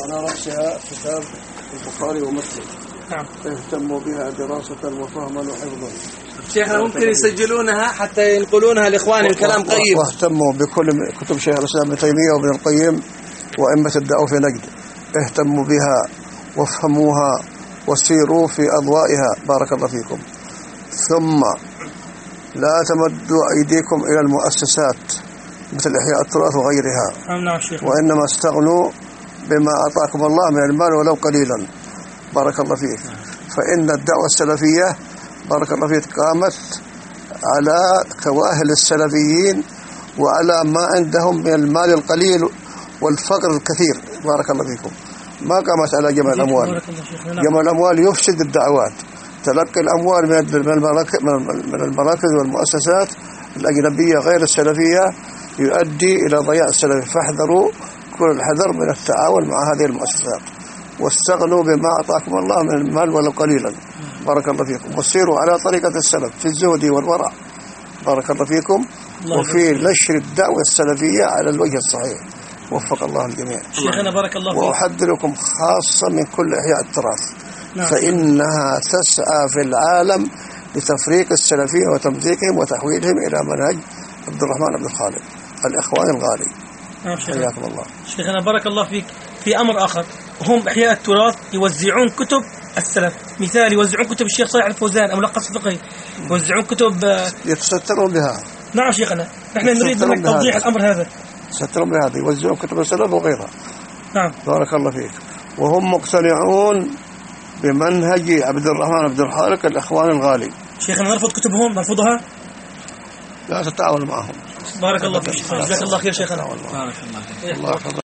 وعلى رأسها كتاب البخاري ومسلم. نعم. اهتموا بها دراسة وفهما وحفظا. شيخنا ممكن يسجلونها حتى ينقلونها لإخوانهم كلام قيم. واهتموا بكل كتب شيخ الإسلام ابن تيمية وابن القيم وأئمة الدعوة في نجد. اهتموا بها وافهموها وسيروا في أضوائها بارك الله فيكم. ثم لا تمدوا أيديكم إلى المؤسسات مثل إحياء التراث وغيرها. نعم شيخ. وإنما استغنوا بما أعطاكم الله من المال ولو قليلا بارك الله فيك. فإن الدعوة السلفية بارك الله فيك قامت على كواهل السلفيين وعلى ما عندهم من المال القليل والفقر الكثير بارك الله فيكم. ما قامت على جمع الأموال. جمع الأموال يفسد الدعوات. تلقي الأموال من المراكز والمؤسسات الأجنبية غير السلفية يؤدي إلى ضياع السلف. فاحذروا كل الحذر من التعاون مع هذه المؤسسات واستغنوا بما أعطاكم الله من المال ولو قليلا بارك الله فيكم. وسيروا على طريقة السلف في الزهد والورع بارك الله فيكم وفي نشر الدعوة السلفية على الوجه الصحيح. وفق الله الجميع. شيخنا بارك الله فيك. وأحذركم خاصة من كل إحياء التراث. فإنها تسعى في العالم لتفريق السلفية وتمزيقهم وتحويلهم إلى منهج عبد الرحمن بن خالد الإخوان الغالي. حياكم الله. شيخنا بارك الله فيك. في أمر آخر هم إحياء التراث يوزعون كتب السلف. مثال يوزعون كتب الشيخ صالح الفوزان ملخص فقهي. يوزعون كتب يتسترون بها. نعم شيخنا نحن نريد منك توضيح الأمر هذا. يتسترون بهذا يوزعون كتب السلف وغيرها. نعم بارك الله فيك. وهم مقتنعون بمنهج عبد الرحمن بن الخالق الإخوان الغالي. شيخنا نرفض كتبهم نرفضها. لا تتعاون معهم. بارك الله فيك. جزاك الله خير شيخنا. بارك الله فيك.